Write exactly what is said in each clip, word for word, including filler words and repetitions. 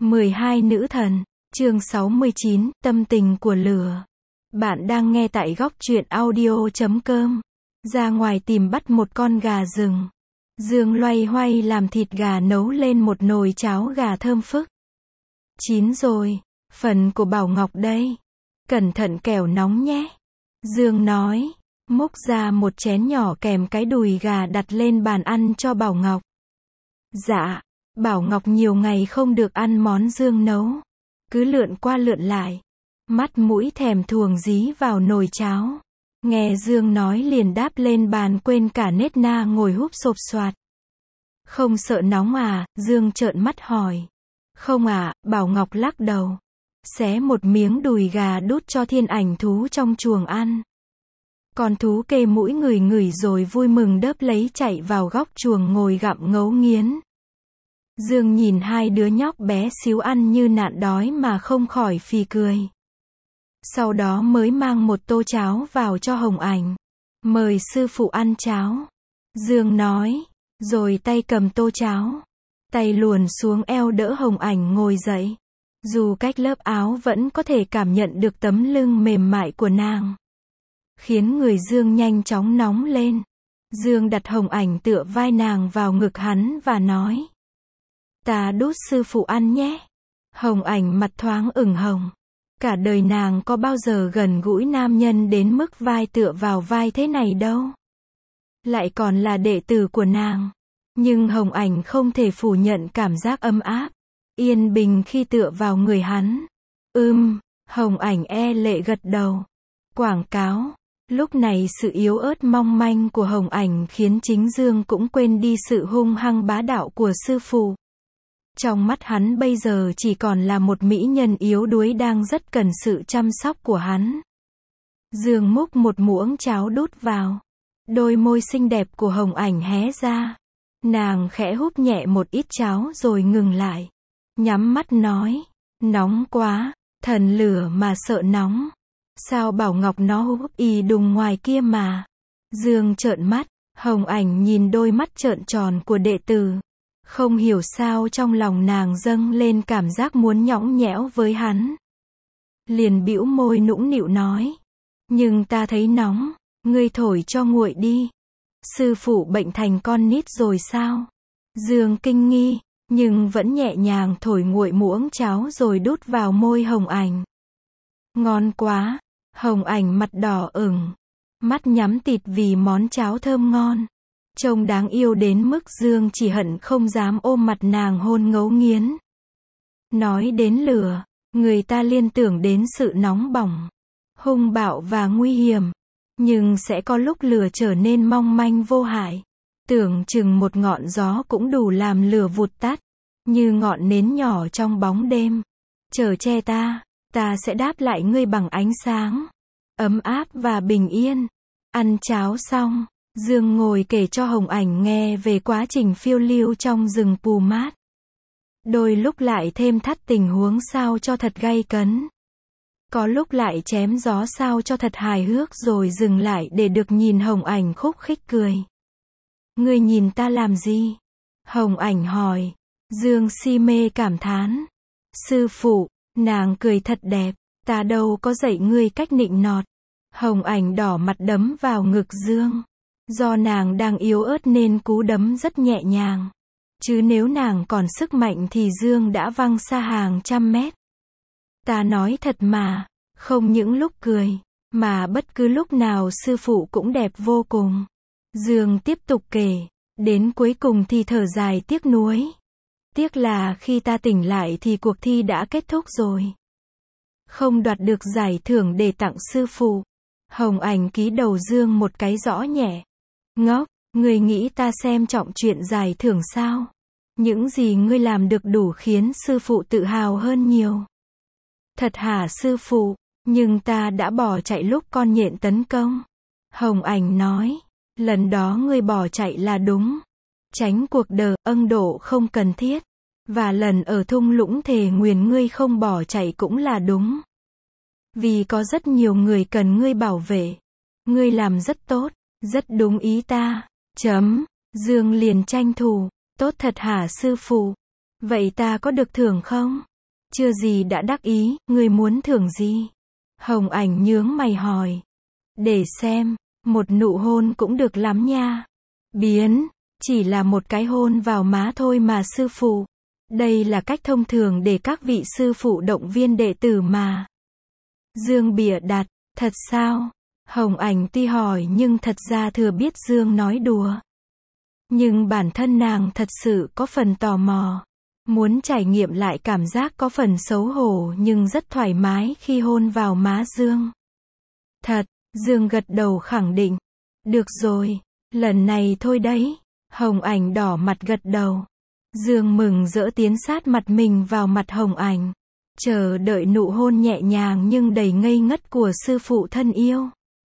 mười hai Nữ thần, chương sáu mươi chín, tâm tình của lửa. Bạn đang nghe tại góc truyện audio chấm com. Ra ngoài tìm bắt một con gà rừng. Dương loay hoay làm thịt gà nấu lên một nồi cháo gà thơm phức. Chín rồi, phần của Bảo Ngọc đây. Cẩn thận kẻo nóng nhé. Dương nói, múc ra một chén nhỏ kèm cái đùi gà đặt lên bàn ăn cho Bảo Ngọc. Dạ, Bảo Ngọc nhiều ngày không được ăn món Dương nấu. Cứ lượn qua lượn lại. Mắt mũi thèm thuồng dí vào nồi cháo. Nghe Dương nói liền đáp lên bàn quên cả nết na ngồi húp sộp soạt. Không sợ nóng à? Dương trợn mắt hỏi. Không à, Bảo Ngọc lắc đầu. Xé một miếng đùi gà đút cho thiên ảnh thú trong chuồng ăn. Con thú kê mũi ngửi ngửi rồi vui mừng đớp lấy chạy vào góc chuồng ngồi gặm ngấu nghiến. Dương nhìn hai đứa nhóc bé xíu ăn như nạn đói mà không khỏi phì cười. Sau đó mới mang một tô cháo vào cho Hồng Ảnh. Mời sư phụ ăn cháo. Dương nói, rồi tay cầm tô cháo. Tay luồn xuống eo đỡ Hồng Ảnh ngồi dậy. Dù cách lớp áo vẫn có thể cảm nhận được tấm lưng mềm mại của nàng. Khiến người Dương nhanh chóng nóng lên. Dương đặt Hồng Ảnh tựa vai nàng vào ngực hắn và nói. Ta đút sư phụ ăn nhé. Hồng Ảnh mặt thoáng ửng hồng. Cả đời nàng có bao giờ gần gũi nam nhân đến mức vai tựa vào vai thế này đâu. Lại còn là đệ tử của nàng. Nhưng Hồng Ảnh không thể phủ nhận cảm giác ấm áp, yên bình khi tựa vào người hắn. Ưm, Hồng Ảnh e lệ gật đầu. Quảng cáo. Lúc này sự yếu ớt mong manh của Hồng Ảnh khiến chính Dương cũng quên đi sự hung hăng bá đạo của sư phụ. Trong mắt hắn bây giờ chỉ còn là một mỹ nhân yếu đuối đang rất cần sự chăm sóc của hắn. Dương múc một muỗng cháo đút vào. Đôi môi xinh đẹp của Hồng Ảnh hé ra. Nàng khẽ húp nhẹ một ít cháo rồi ngừng lại. Nhắm mắt nói, nóng quá, thần lửa mà sợ nóng. Sao Bảo Ngọc nó húp ì đùng ngoài kia mà. Dương trợn mắt, Hồng Ảnh nhìn đôi mắt trợn tròn của đệ tử. Không hiểu sao trong lòng nàng dâng lên cảm giác muốn nhõng nhẽo với hắn. Liền bĩu môi nũng nịu nói. Nhưng ta thấy nóng, ngươi thổi cho nguội đi. Sư phụ bệnh thành con nít rồi sao? Dương kinh nghi, nhưng vẫn nhẹ nhàng thổi nguội muỗng cháo rồi đút vào môi Hồng Ảnh. Ngon quá, Hồng Ảnh mặt đỏ ửng, mắt nhắm tịt vì món cháo thơm ngon. Trông đáng yêu đến mức Dương chỉ hận không dám ôm mặt nàng hôn ngấu nghiến. Nói đến lửa, người ta liên tưởng đến sự nóng bỏng, hung bạo và nguy hiểm. Nhưng sẽ có lúc lửa trở nên mong manh vô hại. Tưởng chừng một ngọn gió cũng đủ làm lửa vụt tắt. Như ngọn nến nhỏ trong bóng đêm. Chở che ta, ta sẽ đáp lại ngươi bằng ánh sáng. Ấm áp và bình yên. Ăn cháo xong, Dương ngồi kể cho Hồng Ảnh nghe về quá trình phiêu lưu trong rừng pù mát. Đôi lúc lại thêm thắt tình huống sao cho thật gay cấn. Có lúc lại chém gió sao cho thật hài hước rồi dừng lại để được nhìn Hồng Ảnh khúc khích cười. Ngươi nhìn ta làm gì? Hồng Ảnh hỏi. Dương si mê cảm thán. Sư phụ, nàng cười thật đẹp, ta đâu có dạy ngươi cách nịnh nọt. Hồng Ảnh đỏ mặt đấm vào ngực Dương. Do nàng đang yếu ớt nên cú đấm rất nhẹ nhàng. Chứ nếu nàng còn sức mạnh thì Dương đã văng xa hàng trăm mét. Ta nói thật mà, không những lúc cười, mà bất cứ lúc nào sư phụ cũng đẹp vô cùng. Dương tiếp tục kể, đến cuối cùng thì thở dài tiếc nuối. Tiếc là khi ta tỉnh lại thì cuộc thi đã kết thúc rồi. Không đoạt được giải thưởng để tặng sư phụ. Hồng Ảnh ký đầu Dương một cái rõ nhẹ. Ngốc, ngươi nghĩ ta xem trọng chuyện giải thưởng sao? Những gì ngươi làm được đủ khiến sư phụ tự hào hơn nhiều. Thật hả sư phụ, nhưng ta đã bỏ chạy lúc con nhện tấn công. Hồng Ảnh nói, lần đó ngươi bỏ chạy là đúng. Tránh cuộc đời ân độ không cần thiết. Và lần ở thung lũng thề nguyền ngươi không bỏ chạy cũng là đúng. Vì có rất nhiều người cần ngươi bảo vệ. Ngươi làm rất tốt, rất đúng ý ta. Chấm, Dương liền tranh thủ. Tốt thật hả sư phụ? Vậy ta có được thưởng không? Chưa gì đã đắc ý, ngươi muốn thưởng gì? Hồng Ảnh nhướng mày hỏi. Để xem, một nụ hôn cũng được lắm nha. Biến, chỉ là một cái hôn vào má thôi mà sư phụ. Đây là cách thông thường để các vị sư phụ động viên đệ tử mà. Dương bịa đặt, thật sao? Hồng Ảnh tuy hỏi nhưng thật ra thừa biết Dương nói đùa. Nhưng bản thân nàng thật sự có phần tò mò. Muốn trải nghiệm lại cảm giác có phần xấu hổ nhưng rất thoải mái khi hôn vào má Dương. Thật, Dương gật đầu khẳng định. Được rồi, lần này thôi đấy. Hồng Ảnh đỏ mặt gật đầu. Dương mừng rỡ tiến sát mặt mình vào mặt Hồng Ảnh. Chờ đợi nụ hôn nhẹ nhàng nhưng đầy ngây ngất của sư phụ thân yêu.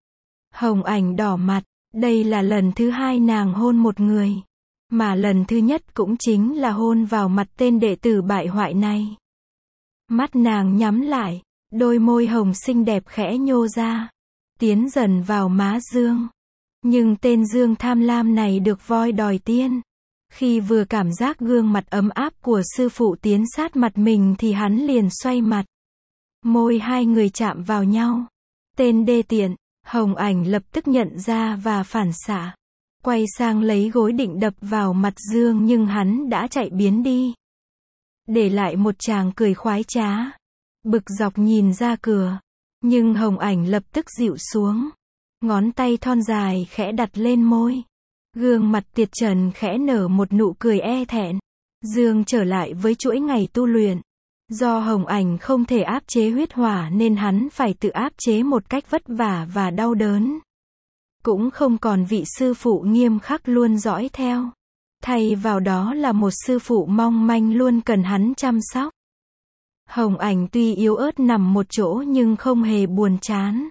Hồng Ảnh đỏ mặt, đây là lần thứ hai nàng hôn một người. Mà lần thứ nhất cũng chính là hôn vào mặt tên đệ tử bại hoại này. Mắt nàng nhắm lại, đôi môi hồng xinh đẹp khẽ nhô ra. Tiến dần vào má Dương. Nhưng tên Dương tham lam này được voi đòi tiên. Khi vừa cảm giác gương mặt ấm áp của sư phụ tiến sát mặt mình thì hắn liền xoay mặt. Môi hai người chạm vào nhau. Tên đê tiện, Hồng Ảnh lập tức nhận ra và phản xạ. Quay sang lấy gối định đập vào mặt Dương nhưng hắn đã chạy biến đi. Để lại một tràng cười khoái trá. Bực dọc nhìn ra cửa. Nhưng Hồng Ảnh lập tức dịu xuống. Ngón tay thon dài khẽ đặt lên môi. Gương mặt tiệt trần khẽ nở một nụ cười e thẹn. Dương trở lại với chuỗi ngày tu luyện. Do Hồng Ảnh không thể áp chế huyết hỏa nên hắn phải tự áp chế một cách vất vả và đau đớn. Cũng không còn vị sư phụ nghiêm khắc luôn dõi theo. Thay vào đó là một sư phụ mong manh luôn cần hắn chăm sóc. Hồng Ảnh tuy yếu ớt nằm một chỗ nhưng không hề buồn chán.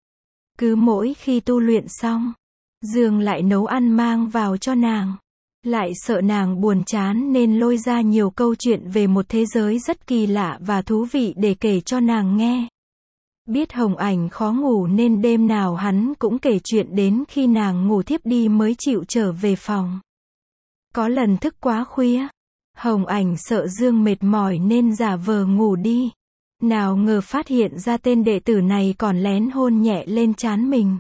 Cứ mỗi khi tu luyện xong, Dương lại nấu ăn mang vào cho nàng. Lại sợ nàng buồn chán nên lôi ra nhiều câu chuyện về một thế giới rất kỳ lạ và thú vị để kể cho nàng nghe. Biết Hồng Ảnh khó ngủ nên đêm nào hắn cũng kể chuyện đến khi nàng ngủ thiếp đi mới chịu trở về phòng. Có lần thức quá khuya, Hồng Ảnh sợ Dương mệt mỏi nên giả vờ ngủ đi. Nào ngờ phát hiện ra tên đệ tử này còn lén hôn nhẹ lên trán mình.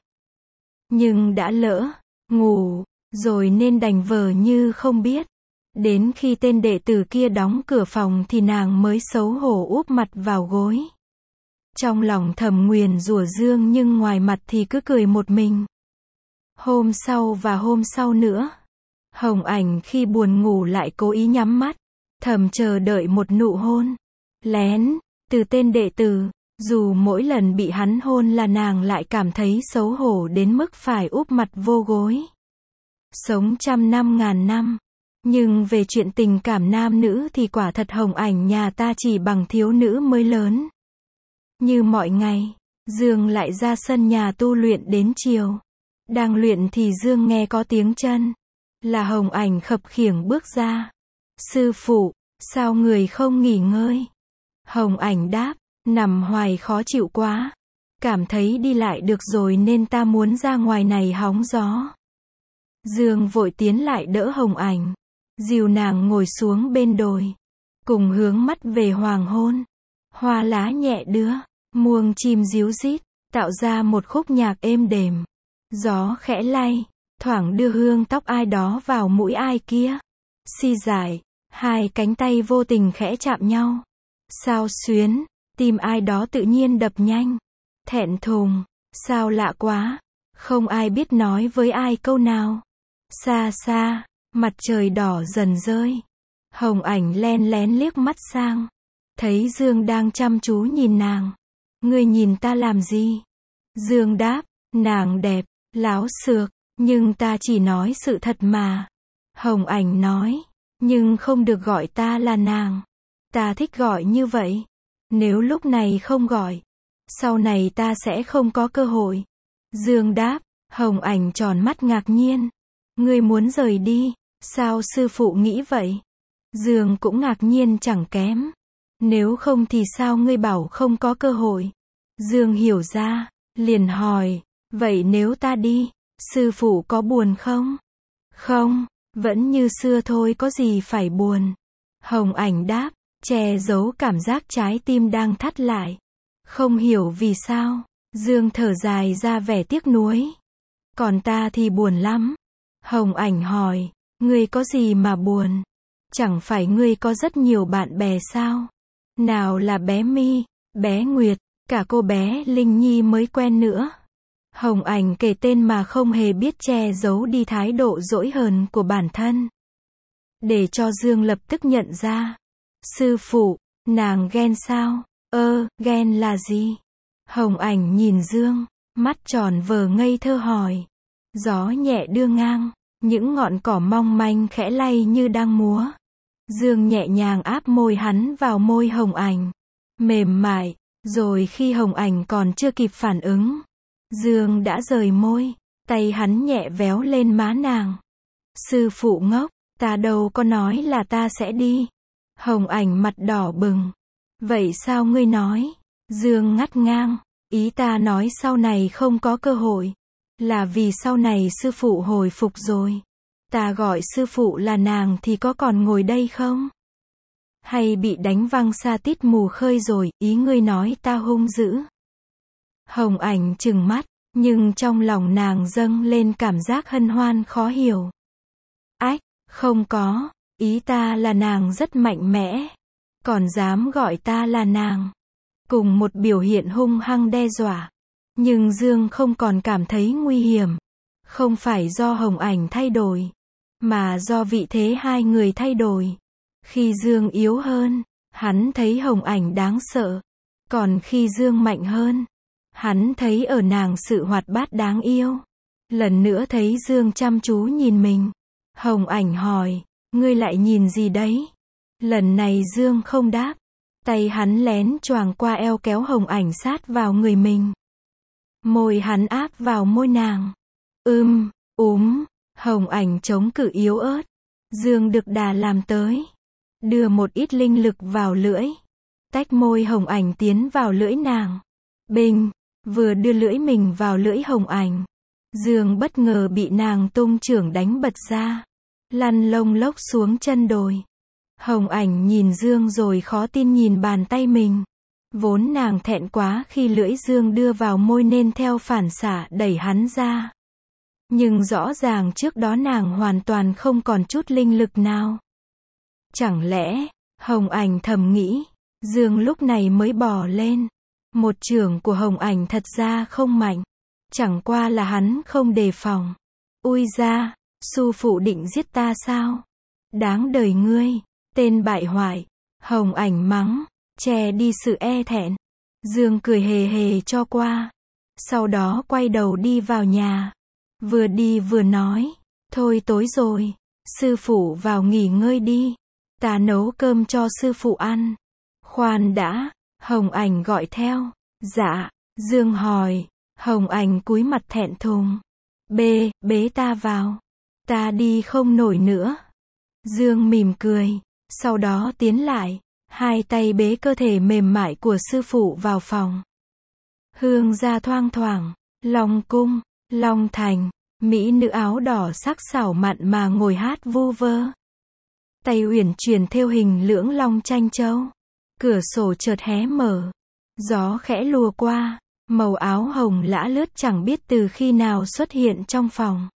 Nhưng đã lỡ ngủ rồi nên đành vờ như không biết. Đến khi tên đệ tử kia đóng cửa phòng thì nàng mới xấu hổ úp mặt vào gối. Trong lòng thầm nguyền rủa Dương nhưng ngoài mặt thì cứ cười một mình. Hôm sau và hôm sau nữa, Hồng Ảnh khi buồn ngủ lại cố ý nhắm mắt, thầm chờ đợi một nụ hôn lén từ tên đệ tử. Dù mỗi lần bị hắn hôn là nàng lại cảm thấy xấu hổ đến mức phải úp mặt vô gối. Sống trăm năm ngàn năm. Nhưng về chuyện tình cảm nam nữ thì quả thật Hồng Ảnh nhà ta chỉ bằng thiếu nữ mới lớn. Như mọi ngày, Dương lại ra sân nhà tu luyện đến chiều. Đang luyện thì Dương nghe có tiếng chân. Là Hồng Ảnh khập khiễng bước ra. Sư phụ, sao người không nghỉ ngơi? Hồng Ảnh đáp, nằm hoài khó chịu quá. Cảm thấy đi lại được rồi nên ta muốn ra ngoài này hóng gió. Dương vội tiến lại đỡ Hồng Ảnh. Dìu nàng ngồi xuống bên đồi. Cùng hướng mắt về hoàng hôn. Hoa lá nhẹ đưa, muông chim ríu rít, tạo ra một khúc nhạc êm đềm. Gió khẽ lay, thoảng đưa hương tóc ai đó vào mũi ai kia. Si giải, hai cánh tay vô tình khẽ chạm nhau. Sao xuyến, tim ai đó tự nhiên đập nhanh. Thẹn thùng, sao lạ quá, không ai biết nói với ai câu nào. Xa xa, mặt trời đỏ dần rơi. Hồng Ảnh len lén liếc mắt sang. Thấy Dương đang chăm chú nhìn nàng. Ngươi nhìn ta làm gì? Dương đáp, nàng đẹp, láo xược, nhưng ta chỉ nói sự thật mà. Hồng Ảnh nói, nhưng không được gọi ta là nàng. Ta thích gọi như vậy. Nếu lúc này không gọi, sau này ta sẽ không có cơ hội. Dương đáp, Hồng Ảnh tròn mắt ngạc nhiên. Ngươi muốn rời đi, sao sư phụ nghĩ vậy? Dương cũng ngạc nhiên chẳng kém. Nếu không thì sao ngươi bảo không có cơ hội? Dương hiểu ra, liền hỏi, vậy nếu ta đi, sư phụ có buồn không? Không, vẫn như xưa thôi có gì phải buồn. Hồng Ảnh đáp, che giấu cảm giác trái tim đang thắt lại. Không hiểu vì sao, Dương thở dài ra vẻ tiếc nuối. Còn ta thì buồn lắm. Hồng Ảnh hỏi, ngươi có gì mà buồn? Chẳng phải ngươi có rất nhiều bạn bè sao? Nào là bé My, bé Nguyệt, cả cô bé Linh Nhi mới quen nữa. Hồng Ảnh kể tên mà không hề biết che giấu đi thái độ dỗi hờn của bản thân. Để cho Dương lập tức nhận ra. Sư phụ, nàng ghen sao? Ơ, ghen là gì? Hồng Ảnh nhìn Dương, mắt tròn vờ ngây thơ hỏi. Gió nhẹ đưa ngang, những ngọn cỏ mong manh khẽ lay như đang múa. Dương nhẹ nhàng áp môi hắn vào môi Hồng Ảnh. Mềm mại, rồi khi Hồng Ảnh còn chưa kịp phản ứng, Dương đã rời môi, tay hắn nhẹ véo lên má nàng. Sư phụ ngốc, ta đâu có nói là ta sẽ đi. Hồng Ảnh mặt đỏ bừng. Vậy sao ngươi nói? Dương ngắt ngang, ý ta nói sau này không có cơ hội. Là vì sau này sư phụ hồi phục rồi. Ta gọi sư phụ là nàng thì có còn ngồi đây không? Hay bị đánh văng xa tít mù khơi rồi, ý ngươi nói ta hung dữ. Hồng Ảnh trừng mắt, nhưng trong lòng nàng dâng lên cảm giác hân hoan khó hiểu. Ách, không có, ý ta là nàng rất mạnh mẽ. Còn dám gọi ta là nàng. Cùng một biểu hiện hung hăng đe dọa. Nhưng Dương không còn cảm thấy nguy hiểm. Không phải do Hồng Ảnh thay đổi, mà do vị thế hai người thay đổi. Khi Dương yếu hơn, hắn thấy Hồng Ảnh đáng sợ. Còn khi Dương mạnh hơn, hắn thấy ở nàng sự hoạt bát đáng yêu. Lần nữa thấy Dương chăm chú nhìn mình. Hồng Ảnh hỏi, ngươi lại nhìn gì đấy? Lần này Dương không đáp. Tay hắn lén choàng qua eo kéo Hồng Ảnh sát vào người mình. Môi hắn áp vào môi nàng. Ưm, úm, Hồng Ảnh chống cự yếu ớt. Dương được đà làm tới. Đưa một ít linh lực vào lưỡi. Tách môi Hồng Ảnh tiến vào lưỡi nàng. Bình, vừa đưa lưỡi mình vào lưỡi Hồng Ảnh. Dương bất ngờ bị nàng tung chưởng đánh bật ra. Lăn lông lốc xuống chân đồi. Hồng Ảnh nhìn Dương rồi khó tin nhìn bàn tay mình. Vốn nàng thẹn quá khi lưỡi Dương đưa vào môi nên theo phản xạ đẩy hắn ra. Nhưng rõ ràng trước đó nàng hoàn toàn không còn chút linh lực nào. Chẳng lẽ, Hồng Ảnh thầm nghĩ, Dương lúc này mới bò lên. Một chưởng của Hồng Ảnh thật ra không mạnh. Chẳng qua là hắn không đề phòng. Ui da, sư phụ định giết ta sao? Đáng đời ngươi, tên bại hoại. Hồng Ảnh mắng, che đi sự e thẹn. Dương cười hề hề cho qua. Sau đó quay đầu đi vào nhà. Vừa đi vừa nói, thôi tối rồi, sư phụ vào nghỉ ngơi đi. Ta nấu cơm cho sư phụ ăn. Khoan đã, Hồng Ảnh gọi theo. Dạ, Dương hỏi. Hồng Ảnh cúi mặt thẹn thùng. Bê, bế ta vào. Ta đi không nổi nữa. Dương mỉm cười. Sau đó tiến lại. Hai tay bế cơ thể mềm mại của sư phụ vào phòng. Hương ra thoang thoảng. Long cung, Long thành. Mỹ nữ áo đỏ sắc sảo mặn mà ngồi hát vu vơ. Tay uyển chuyển thêu hình lưỡng long tranh châu. Cửa sổ chợt hé mở. Gió khẽ lùa qua. Màu áo hồng lã lướt chẳng biết từ khi nào xuất hiện trong phòng.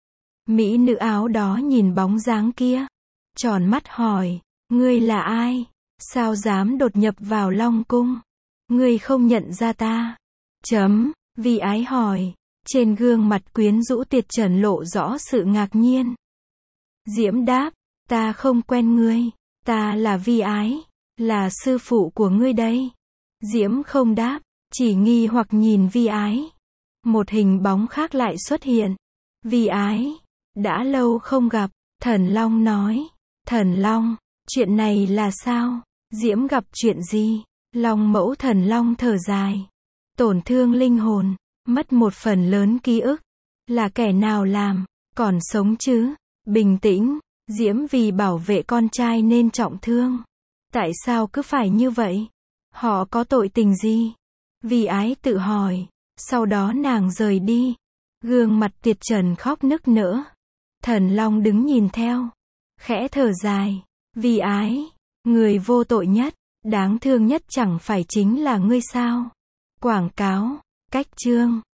Mỹ nữ áo đó nhìn bóng dáng kia. Tròn mắt hỏi, ngươi là ai? Sao dám đột nhập vào Long cung? Ngươi không nhận ra ta? Chấm, Vi Ái hỏi. Trên gương mặt quyến rũ Tiệt Trần lộ rõ sự ngạc nhiên. Diễm đáp, ta không quen ngươi. Ta là Vi Ái. Là sư phụ của ngươi đây. Diễm không đáp. Chỉ nghi hoặc nhìn Vi Ái. Một hình bóng khác lại xuất hiện. Vi Ái. Đã lâu không gặp. Thần Long nói. Thần Long. Chuyện này là sao? Diễm gặp chuyện gì? Long mẫu Thần Long thở dài. Tổn thương linh hồn. Mất một phần lớn ký ức. Là kẻ nào làm? Còn sống chứ? Bình tĩnh. Diễm vì bảo vệ con trai nên trọng thương. Tại sao cứ phải như vậy? Họ có tội tình gì? Vi Ái tự hỏi. Sau đó nàng rời đi. Gương mặt Tiệt Trần khóc nức nở. Thần Long đứng nhìn theo. Khẽ thở dài. Vi Ái. Người vô tội nhất, đáng thương nhất chẳng phải chính là ngươi sao? Quảng cáo, cách chương